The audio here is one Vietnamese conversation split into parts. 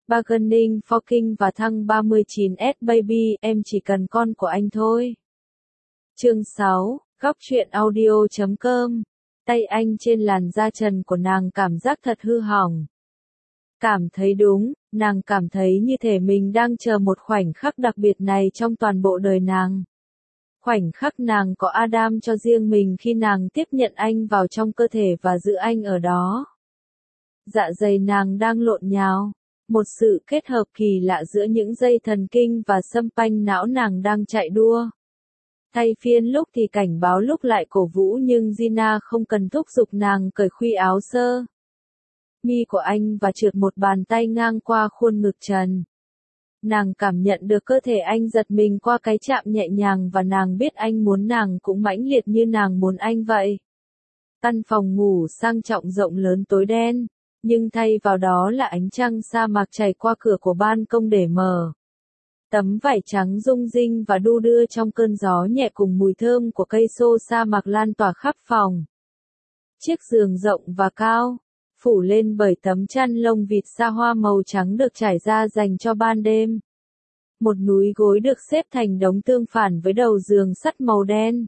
Bargaining for King và thăng 39S Baby, em chỉ cần con của anh thôi. Chương 6, góc truyện audio.com. Tay anh trên làn da trần của nàng cảm giác thật hư hỏng. Cảm thấy đúng, nàng cảm thấy như thể mình đang chờ một khoảnh khắc đặc biệt này trong toàn bộ đời nàng. Khoảnh khắc nàng có Adam cho riêng mình khi nàng tiếp nhận anh vào trong cơ thể và giữ anh ở đó. Dạ dày nàng đang lộn nhào. Một sự kết hợp kỳ lạ giữa những dây thần kinh và xâm panh não nàng đang chạy đua. Thay phiên lúc thì cảnh báo lúc lại cổ vũ, nhưng Gina không cần thúc giục nàng cởi khuy áo sơ mi của anh và trượt một bàn tay ngang qua khuôn ngực trần. Nàng cảm nhận được cơ thể anh giật mình qua cái chạm nhẹ nhàng và nàng biết anh muốn nàng cũng mãnh liệt như nàng muốn anh vậy. Căn phòng ngủ sang trọng rộng lớn tối đen, nhưng thay vào đó là ánh trăng sa mạc chảy qua cửa của ban công để mở. Tấm vải trắng rung rinh và đu đưa trong cơn gió nhẹ cùng mùi thơm của cây xô sa mạc lan tỏa khắp phòng. Chiếc giường rộng và cao, phủ lên bởi tấm chăn lông vịt sa hoa màu trắng được trải ra dành cho ban đêm. Một núi gối được xếp thành đống tương phản với đầu giường sắt màu đen.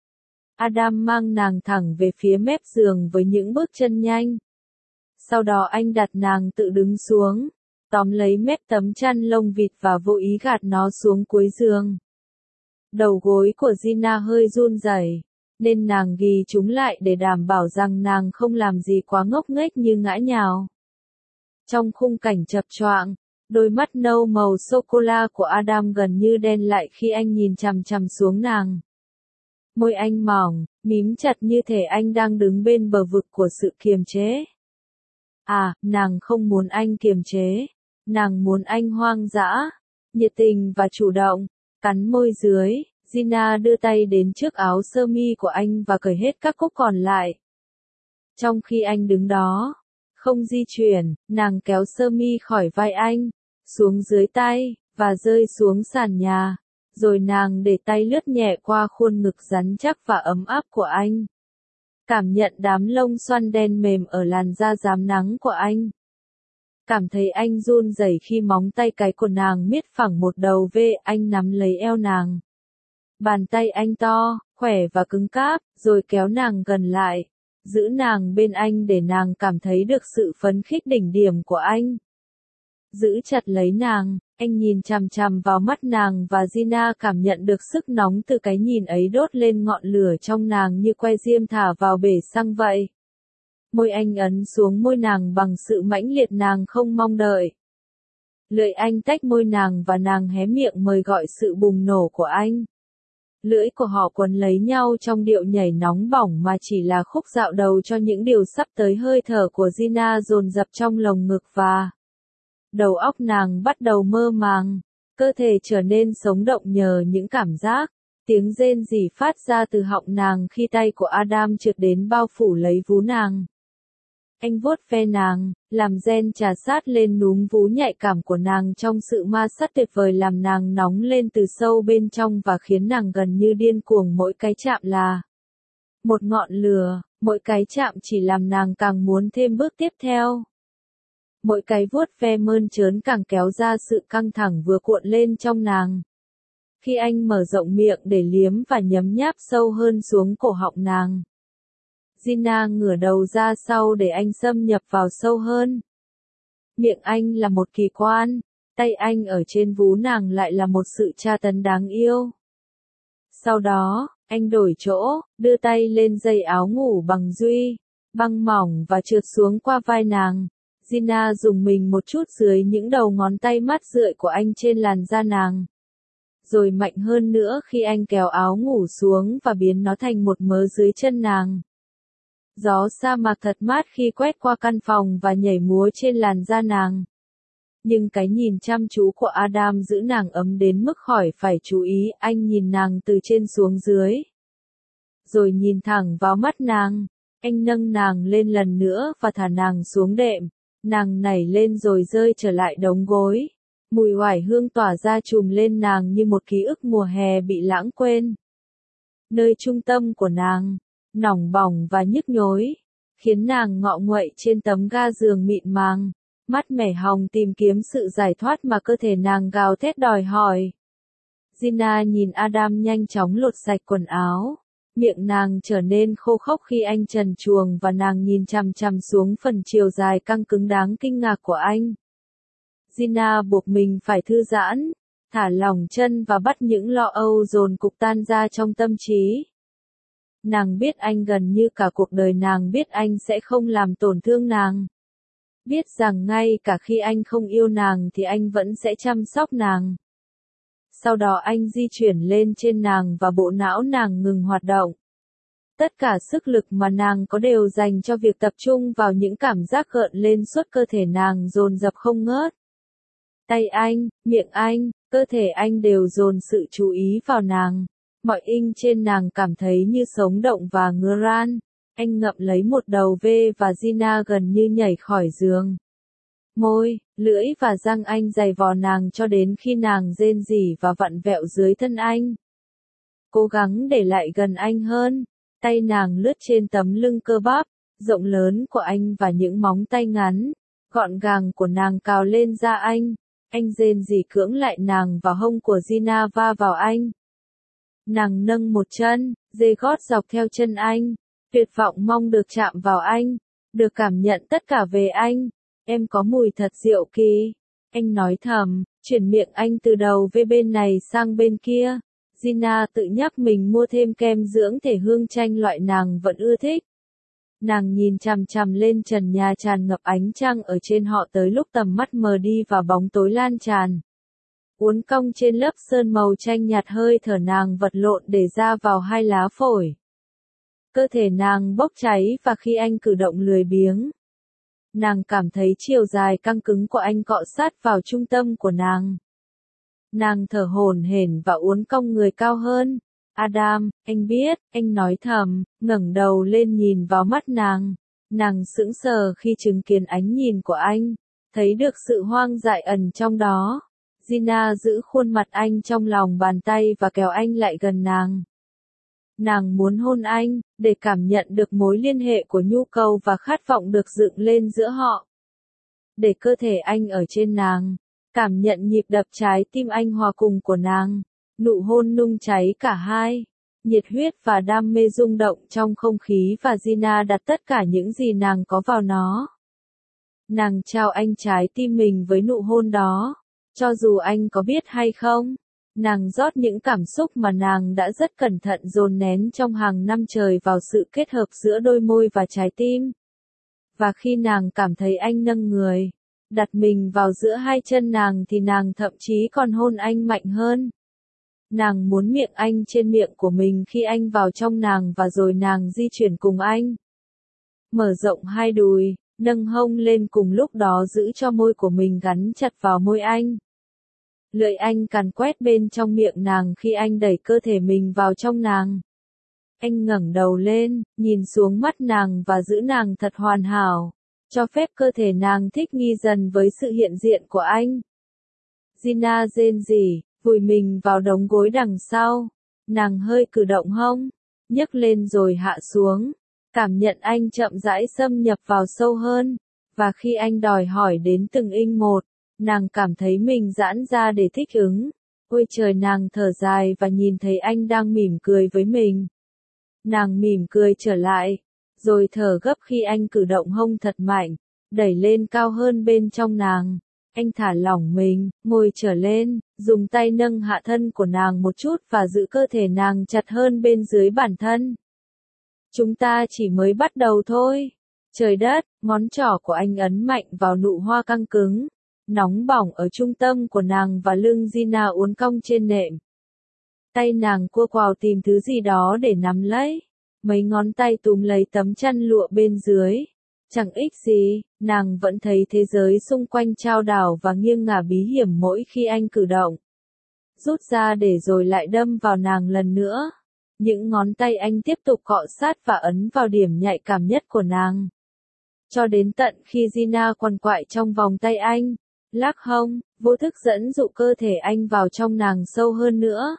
Adam mang nàng thẳng về phía mép giường với những bước chân nhanh. Sau đó anh đặt nàng tự đứng xuống, tóm lấy mép tấm chăn lông vịt và vô ý gạt nó xuống cuối giường. Đầu gối của Gina hơi run rẩy, nên nàng ghì chúng lại để đảm bảo rằng nàng không làm gì quá ngốc nghếch như ngã nhào. Trong khung cảnh chập choạng, đôi mắt nâu màu sô-cô-la của Adam gần như đen lại khi anh nhìn chằm chằm xuống nàng. Môi anh mỏng, mím chặt như thể anh đang đứng bên bờ vực của sự kiềm chế. À, nàng không muốn anh kiềm chế, nàng muốn anh hoang dã, nhiệt tình và chủ động. Cắn môi dưới, Gina đưa tay đến trước áo sơ mi của anh và cởi hết các cúc còn lại. Trong khi anh đứng đó, không di chuyển, nàng kéo sơ mi khỏi vai anh, xuống dưới tay, và rơi xuống sàn nhà. Rồi nàng để tay lướt nhẹ qua khuôn ngực rắn chắc và ấm áp của anh. Cảm nhận đám lông xoăn đen mềm ở làn da rám nắng của anh. Cảm thấy anh run rẩy khi móng tay cái của nàng miết phẳng một đầu V, anh nắm lấy eo nàng. Bàn tay anh to, khỏe và cứng cáp, rồi kéo nàng gần lại, giữ nàng bên anh để nàng cảm thấy được sự phấn khích đỉnh điểm của anh. Giữ chặt lấy nàng, anh nhìn chằm chằm vào mắt nàng và Gina cảm nhận được sức nóng từ cái nhìn ấy đốt lên ngọn lửa trong nàng như que diêm thả vào bể xăng vậy. Môi anh ấn xuống môi nàng bằng sự mãnh liệt nàng không mong đợi. Lưỡi anh tách môi nàng và nàng hé miệng mời gọi sự bùng nổ của anh. Lưỡi của họ quấn lấy nhau trong điệu nhảy nóng bỏng mà chỉ là khúc dạo đầu cho những điều sắp tới. Hơi thở của Gina dồn dập trong lồng ngực và đầu óc nàng bắt đầu mơ màng, cơ thể trở nên sống động nhờ những cảm giác. Tiếng rên rỉ phát ra từ họng nàng khi tay của Adam trượt đến bao phủ lấy vú nàng. Anh vuốt ve nàng, làm gen trà sát lên núm vú nhạy cảm của nàng trong sự ma sát tuyệt vời, làm nàng nóng lên từ sâu bên trong và khiến nàng gần như điên cuồng. Mỗi cái chạm là một ngọn lửa, mỗi cái chạm chỉ làm nàng càng muốn thêm bước tiếp theo. Mỗi cái vuốt ve mơn trớn càng kéo ra sự căng thẳng vừa cuộn lên trong nàng. Khi anh mở rộng miệng để liếm và nhấm nháp sâu hơn xuống cổ họng nàng, Gina ngửa đầu ra sau để anh xâm nhập vào sâu hơn. Miệng anh là một kỳ quan, tay anh ở trên vú nàng lại là một sự tra tấn đáng yêu. Sau đó, anh đổi chỗ, đưa tay lên dây áo ngủ bằng duy, băng mỏng và trượt xuống qua vai nàng. Gina dùng mình một chút dưới những đầu ngón tay mát rượi của anh trên làn da nàng. Rồi mạnh hơn nữa khi anh kéo áo ngủ xuống và biến nó thành một mớ dưới chân nàng. Gió sa mạc thật mát khi quét qua căn phòng và nhảy múa trên làn da nàng. Nhưng cái nhìn chăm chú của Adam giữ nàng ấm đến mức khỏi phải chú ý. Anh nhìn nàng từ trên xuống dưới, rồi nhìn thẳng vào mắt nàng. Anh nâng nàng lên lần nữa và thả nàng xuống đệm. Nàng nảy lên rồi rơi trở lại đống gối. Mùi oải hương tỏa ra trùm lên nàng như một ký ức mùa hè bị lãng quên. Nơi trung tâm của nàng, nóng bỏng và nhức nhối, khiến nàng ngọ nguậy trên tấm ga giường mịn màng. Mắt mẻ hồng tìm kiếm sự giải thoát mà cơ thể nàng gào thét đòi hỏi. Gina nhìn Adam nhanh chóng lột sạch quần áo. Miệng nàng trở nên khô khốc khi anh trần truồng và nàng nhìn chằm chằm xuống phần chiều dài căng cứng đáng kinh ngạc của anh. Gina buộc mình phải thư giãn, thả lỏng chân và bắt những lo âu dồn cục tan ra trong tâm trí. Nàng biết anh gần như cả cuộc đời nàng biết anh sẽ không làm tổn thương nàng. Biết rằng ngay cả khi anh không yêu nàng thì anh vẫn sẽ chăm sóc nàng. Sau đó anh di chuyển lên trên nàng và bộ não nàng ngừng hoạt động. Tất cả sức lực mà nàng có đều dành cho việc tập trung vào những cảm giác gợn lên suốt cơ thể nàng dồn dập không ngớt. Tay anh, miệng anh, cơ thể anh đều dồn sự chú ý vào nàng. Mọi inch trên nàng cảm thấy như sống động và ngứa ran. Anh ngậm lấy một đầu V và Gina gần như nhảy khỏi giường. Môi, lưỡi và răng anh giày vò nàng cho đến khi nàng rên rỉ và vặn vẹo dưới thân anh. Cố gắng để lại gần anh hơn. Tay nàng lướt trên tấm lưng cơ bắp, rộng lớn của anh và những móng tay ngắn, gọn gàng của nàng cào lên da anh. Anh rên rỉ cưỡng lại nàng và hông của Gina va vào anh. Nàng nâng một chân, dê gót dọc theo chân anh. Tuyệt vọng mong được chạm vào anh, được cảm nhận tất cả về anh. Em có mùi thật diệu kỳ. Anh nói thầm, chuyển miệng anh từ đầu về bên này sang bên kia. Gina tự nhắc mình mua thêm kem dưỡng thể hương chanh loại nàng vẫn ưa thích. Nàng nhìn chằm chằm lên trần nhà tràn ngập ánh trăng ở trên họ tới lúc tầm mắt mờ đi và bóng tối lan tràn. Uốn cong trên lớp sơn màu chanh nhạt hơi thở nàng vật lộn để ra vào hai lá phổi. Cơ thể nàng bốc cháy và khi anh cử động lười biếng. Nàng cảm thấy chiều dài căng cứng của anh cọ sát vào trung tâm của nàng. Nàng thở hổn hển và uốn cong người cao hơn. Adam, anh biết, anh nói thầm, ngẩng đầu lên nhìn vào mắt nàng. Nàng sững sờ khi chứng kiến ánh nhìn của anh, thấy được sự hoang dại ẩn trong đó. Gina giữ khuôn mặt anh trong lòng bàn tay và kéo anh lại gần nàng. Nàng muốn hôn anh, để cảm nhận được mối liên hệ của nhu cầu và khát vọng được dựng lên giữa họ. Để cơ thể anh ở trên nàng, cảm nhận nhịp đập trái tim anh hòa cùng của nàng. Nụ hôn nung cháy cả hai. Nhiệt huyết và đam mê rung động trong không khí và Gina đặt tất cả những gì nàng có vào nó. Nàng trao anh trái tim mình với nụ hôn đó. Cho dù anh có biết hay không, nàng rót những cảm xúc mà nàng đã rất cẩn thận dồn nén trong hàng năm trời vào sự kết hợp giữa đôi môi và trái tim. Và khi nàng cảm thấy anh nâng người, đặt mình vào giữa hai chân nàng thì nàng thậm chí còn hôn anh mạnh hơn. Nàng muốn miệng anh trên miệng của mình khi anh vào trong nàng và rồi nàng di chuyển cùng anh. Mở rộng hai đùi, nâng hông lên cùng lúc đó giữ cho môi của mình gắn chặt vào môi anh. Lưỡi anh càn quét bên trong miệng nàng khi anh đẩy cơ thể mình vào trong nàng. Anh ngẩng đầu lên, nhìn xuống mắt nàng và giữ nàng thật hoàn hảo, cho phép cơ thể nàng thích nghi dần với sự hiện diện của anh. Gina rên rỉ, vùi mình vào đống gối đằng sau. Nàng hơi cử động hông, nhấc lên rồi hạ xuống, cảm nhận anh chậm rãi xâm nhập vào sâu hơn. Và khi anh đòi hỏi đến từng inch một, nàng cảm thấy mình giãn ra để thích ứng. Ôi trời, nàng thở dài và nhìn thấy anh đang mỉm cười với mình. Nàng mỉm cười trở lại, rồi thở gấp khi anh cử động hông thật mạnh, đẩy lên cao hơn bên trong nàng. Anh thả lỏng mình, ngồi trở lên, dùng tay nâng hạ thân của nàng một chút và giữ cơ thể nàng chặt hơn bên dưới bản thân. Chúng ta chỉ mới bắt đầu thôi. Trời đất, ngón trỏ của anh ấn mạnh vào nụ hoa căng cứng, nóng bỏng ở trung tâm của nàng và lưng Gina uốn cong trên nệm. Tay nàng cua quào tìm thứ gì đó để nắm lấy. Mấy ngón tay túm lấy tấm chăn lụa bên dưới. Chẳng ích gì, nàng vẫn thấy thế giới xung quanh chao đảo và nghiêng ngả bí hiểm mỗi khi anh cử động. Rút ra để rồi lại đâm vào nàng lần nữa. Những ngón tay anh tiếp tục cọ sát và ấn vào điểm nhạy cảm nhất của nàng. Cho đến tận khi Gina quằn quại trong vòng tay anh, lắc hông, vô thức dẫn dụ cơ thể anh vào trong nàng sâu hơn nữa.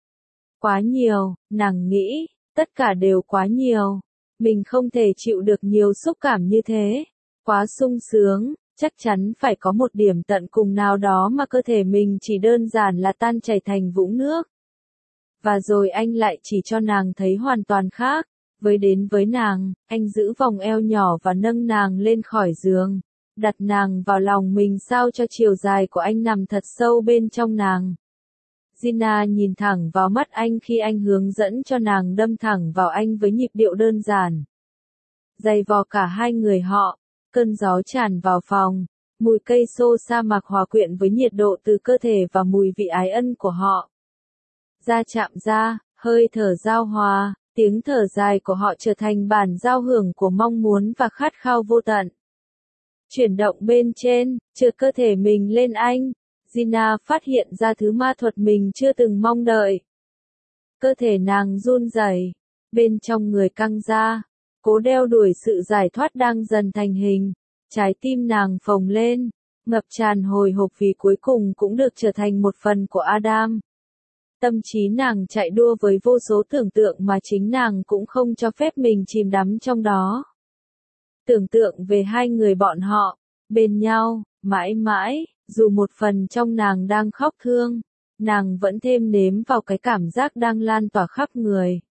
Quá nhiều, nàng nghĩ, tất cả đều quá nhiều. Mình không thể chịu được nhiều xúc cảm như thế. Quá sung sướng, chắc chắn phải có một điểm tận cùng nào đó mà cơ thể mình chỉ đơn giản là tan chảy thành vũng nước. Và rồi anh lại chỉ cho nàng thấy hoàn toàn khác. Đến với nàng, anh giữ vòng eo nhỏ và nâng nàng lên khỏi giường, đặt nàng vào lòng mình sao cho chiều dài của anh nằm thật sâu bên trong nàng. Gina nhìn thẳng vào mắt anh khi anh hướng dẫn cho nàng đâm thẳng vào anh với nhịp điệu đơn giản. Dày vò cả hai người họ, cơn gió tràn vào phòng, mùi cây xô sa mạc hòa quyện với nhiệt độ từ cơ thể và mùi vị ái ân của họ. Da chạm da, hơi thở giao hòa, tiếng thở dài của họ trở thành bản giao hưởng của mong muốn và khát khao vô tận. Chuyển động bên trên, trượt cơ thể mình lên anh, Gina phát hiện ra thứ ma thuật mình chưa từng mong đợi. Cơ thể nàng run rẩy, bên trong người căng ra, cố đeo đuổi sự giải thoát đang dần thành hình, trái tim nàng phồng lên, ngập tràn hồi hộp vì cuối cùng cũng được trở thành một phần của Adam. Tâm trí nàng chạy đua với vô số tưởng tượng mà chính nàng cũng không cho phép mình chìm đắm trong đó. Tưởng tượng về hai người bọn họ, bên nhau, mãi mãi, dù một phần trong nàng đang khóc thương, nàng vẫn thêm nếm vào cái cảm giác đang lan tỏa khắp người.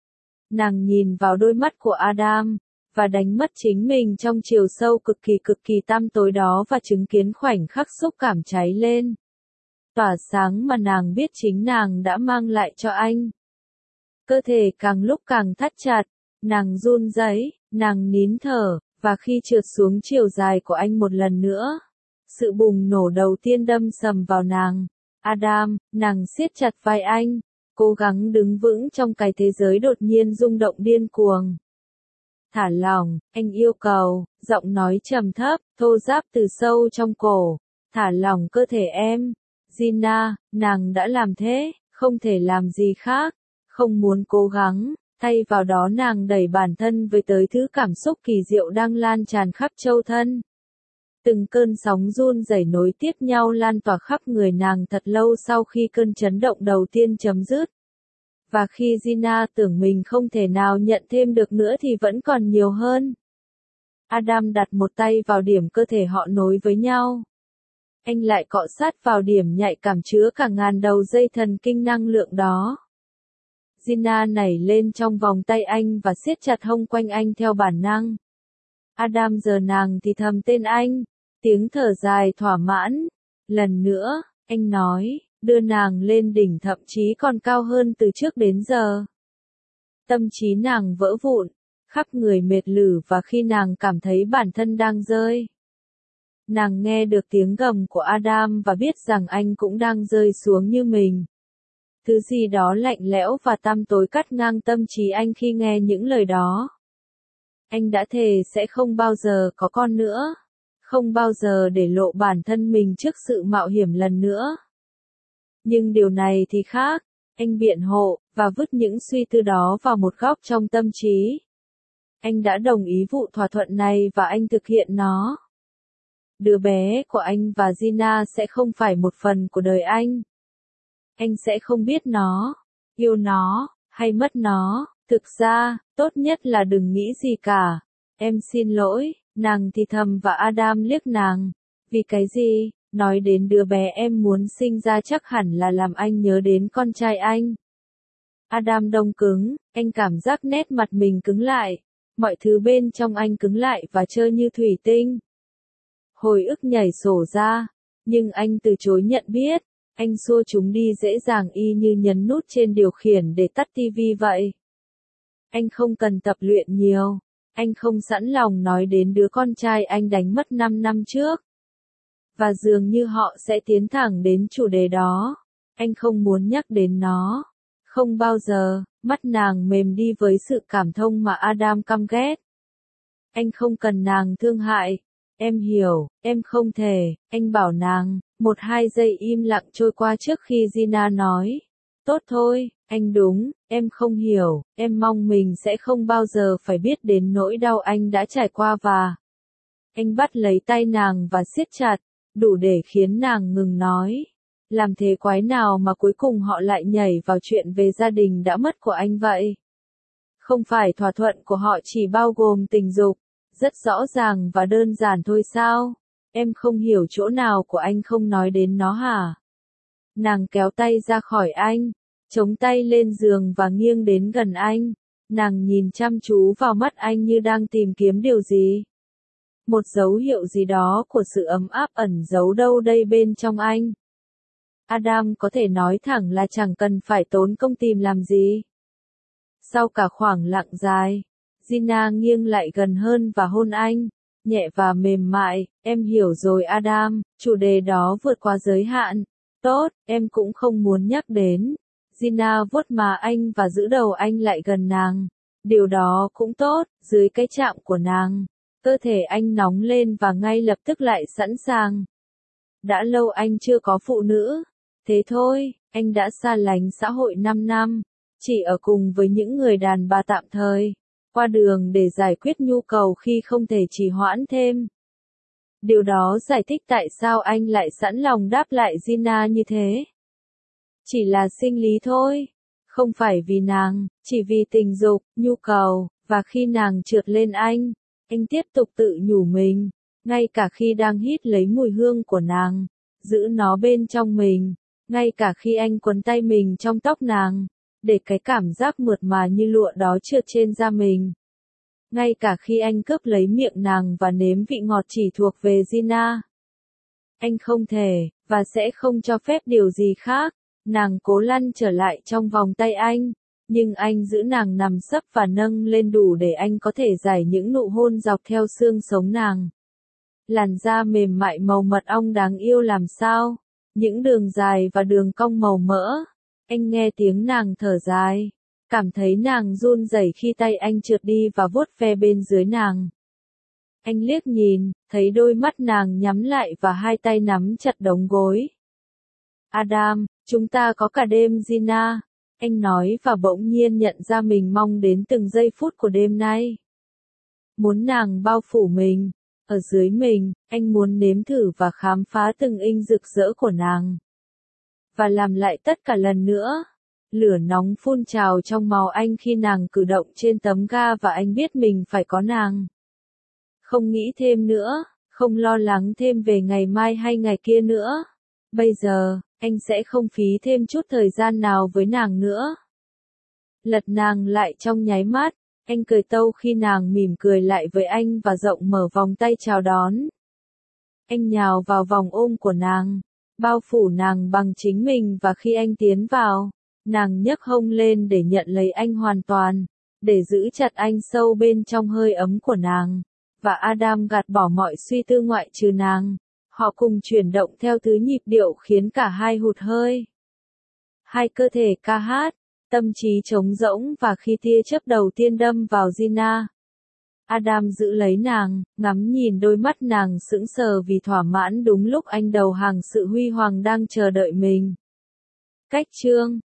Nàng nhìn vào đôi mắt của Adam, và đánh mất chính mình trong chiều sâu cực kỳ tăm tối đó và chứng kiến khoảnh khắc xúc cảm cháy lên. Tỏa sáng mà nàng biết chính nàng đã mang lại cho anh. Cơ thể càng lúc càng thắt chặt, nàng run rẩy, nàng nín thở, và khi trượt xuống chiều dài của anh một lần nữa, sự bùng nổ đầu tiên đâm sầm vào nàng. Adam, nàng siết chặt vai anh, cố gắng đứng vững trong cái thế giới đột nhiên rung động điên cuồng. Thả lỏng, anh yêu cầu, giọng nói trầm thấp, thô ráp từ sâu trong cổ. Thả lỏng cơ thể em. Gina, nàng đã làm thế, không thể làm gì khác, không muốn cố gắng, thay vào đó nàng đẩy bản thân với tới thứ cảm xúc kỳ diệu đang lan tràn khắp châu thân. Từng cơn sóng run rẩy nối tiếp nhau lan tỏa khắp người nàng thật lâu sau khi cơn chấn động đầu tiên chấm dứt. Và khi Gina tưởng mình không thể nào nhận thêm được nữa thì vẫn còn nhiều hơn. Adam đặt một tay vào điểm cơ thể họ nối với nhau. Anh lại cọ sát vào điểm nhạy cảm chứa cả ngàn đầu dây thần kinh năng lượng đó. Gina nảy lên trong vòng tay anh và siết chặt hông quanh anh theo bản năng. Adam giờ nàng thì thầm tên anh, tiếng thở dài thỏa mãn. Lần nữa, anh nói, đưa nàng lên đỉnh thậm chí còn cao hơn từ trước đến giờ. Tâm trí nàng vỡ vụn, khắp người mệt lử và khi nàng cảm thấy bản thân đang rơi. Nàng nghe được tiếng gầm của Adam và biết rằng anh cũng đang rơi xuống như mình. Thứ gì đó lạnh lẽo và tăm tối cắt ngang tâm trí anh khi nghe những lời đó. Anh đã thề sẽ không bao giờ có con nữa. Không bao giờ để lộ bản thân mình trước sự mạo hiểm lần nữa. Nhưng điều này thì khác. Anh biện hộ, và vứt những suy tư đó vào một góc trong tâm trí. Anh đã đồng ý vụ thỏa thuận này và anh thực hiện nó. Đứa bé của anh và Gina sẽ không phải một phần của đời anh. Anh sẽ không biết nó, yêu nó, hay mất nó. Thực ra, tốt nhất là đừng nghĩ gì cả. Em xin lỗi, nàng thì thầm và Adam liếc nàng. Vì cái gì? Nói đến đứa bé em muốn sinh ra chắc hẳn là làm anh nhớ đến con trai anh. Adam đông cứng, anh cảm giác nét mặt mình cứng lại. Mọi thứ bên trong anh cứng lại và trơ như thủy tinh. Hồi ức nhảy sổ ra, nhưng anh từ chối nhận biết. Anh xua chúng đi dễ dàng y như nhấn nút trên điều khiển để tắt tivi vậy. Anh không cần tập luyện nhiều. Anh không sẵn lòng nói đến đứa con trai anh đánh mất 5 năm trước. Và dường như họ sẽ tiến thẳng đến chủ đề đó. Anh không muốn nhắc đến nó. Không bao giờ. Mắt nàng mềm đi với sự cảm thông mà Adam căm ghét. Anh không cần nàng thương hại. Em hiểu, em không thể. Anh bảo nàng. 1-2 giây im lặng trôi qua trước khi Gina nói. Tốt thôi, anh đúng, em không hiểu, em mong mình sẽ không bao giờ phải biết đến nỗi đau anh đã trải qua và... Anh bắt lấy tay nàng và siết chặt, đủ để khiến nàng ngừng nói. Làm thế quái nào mà cuối cùng họ lại nhảy vào chuyện về gia đình đã mất của anh vậy? Không phải thỏa thuận của họ chỉ bao gồm tình dục, rất rõ ràng và đơn giản thôi sao? Em không hiểu chỗ nào của anh không nói đến nó hả? Nàng kéo tay ra khỏi anh, chống tay lên giường và nghiêng đến gần anh. Nàng nhìn chăm chú vào mắt anh như đang tìm kiếm điều gì. Một dấu hiệu gì đó của sự ấm áp ẩn giấu đâu đây bên trong anh. Adam có thể nói thẳng là chẳng cần phải tốn công tìm làm gì. Sau cả khoảng lặng dài, Gina nghiêng lại gần hơn và hôn anh, nhẹ và mềm mại. Em hiểu rồi Adam, chủ đề đó vượt qua giới hạn. Tốt, em cũng không muốn nhắc đến. Gina vuốt má anh và giữ đầu anh lại gần nàng. Điều đó cũng tốt, dưới cái chạm của nàng. Cơ thể anh nóng lên và ngay lập tức lại sẵn sàng. Đã lâu anh chưa có phụ nữ. Thế thôi, anh đã xa lánh xã hội 5 năm. Chỉ ở cùng với những người đàn bà tạm thời. Qua đường để giải quyết nhu cầu khi không thể trì hoãn thêm. Điều đó giải thích tại sao anh lại sẵn lòng đáp lại Gina như thế. Chỉ là sinh lý thôi. Không phải vì nàng, chỉ vì tình dục, nhu cầu, và khi nàng trượt lên anh tiếp tục tự nhủ mình, ngay cả khi đang hít lấy mùi hương của nàng, giữ nó bên trong mình, ngay cả khi anh quấn tay mình trong tóc nàng, để cái cảm giác mượt mà như lụa đó trượt trên da mình. Ngay cả khi anh cướp lấy miệng nàng và nếm vị ngọt chỉ thuộc về Gina. Anh không thể, và sẽ không cho phép điều gì khác. Nàng cố lăn trở lại trong vòng tay anh, nhưng anh giữ nàng nằm sấp và nâng lên đủ để anh có thể giải những nụ hôn dọc theo xương sống nàng. Làn da mềm mại màu mật ong đáng yêu làm sao, những đường dài và đường cong màu mỡ. Anh nghe tiếng nàng thở dài, cảm thấy nàng run rẩy khi tay anh trượt đi và vuốt ve bên dưới nàng. Anh liếc nhìn, thấy đôi mắt nàng nhắm lại và hai tay nắm chặt đống gối. Adam, chúng ta có cả đêm Gina, anh nói và bỗng nhiên nhận ra mình mong đến từng giây phút của đêm nay. Muốn nàng bao phủ mình, ở dưới mình, anh muốn nếm thử và khám phá từng inch rực rỡ của nàng. Và làm lại tất cả lần nữa. Lửa nóng phun trào trong máu anh khi nàng cử động trên tấm ga và anh biết mình phải có nàng. Không nghĩ thêm nữa, không lo lắng thêm về ngày mai hay ngày kia nữa. Bây giờ, anh sẽ không phí thêm chút thời gian nào với nàng nữa. Lật nàng lại trong nháy mắt, anh cười tâu khi nàng mỉm cười lại với anh và rộng mở vòng tay chào đón. Anh nhào vào vòng ôm của nàng, bao phủ nàng bằng chính mình và khi anh tiến vào, nàng nhấc hông lên để nhận lấy anh hoàn toàn, để giữ chặt anh sâu bên trong hơi ấm của nàng. Và Adam gạt bỏ mọi suy tư ngoại trừ nàng. Họ cùng chuyển động theo thứ nhịp điệu khiến cả hai hụt hơi. Hai cơ thể ca hát, tâm trí trống rỗng và khi tia chớp đầu tiên đâm vào Gina. Adam giữ lấy nàng, ngắm nhìn đôi mắt nàng sững sờ vì thỏa mãn đúng lúc anh đầu hàng sự huy hoàng đang chờ đợi mình. Cách chương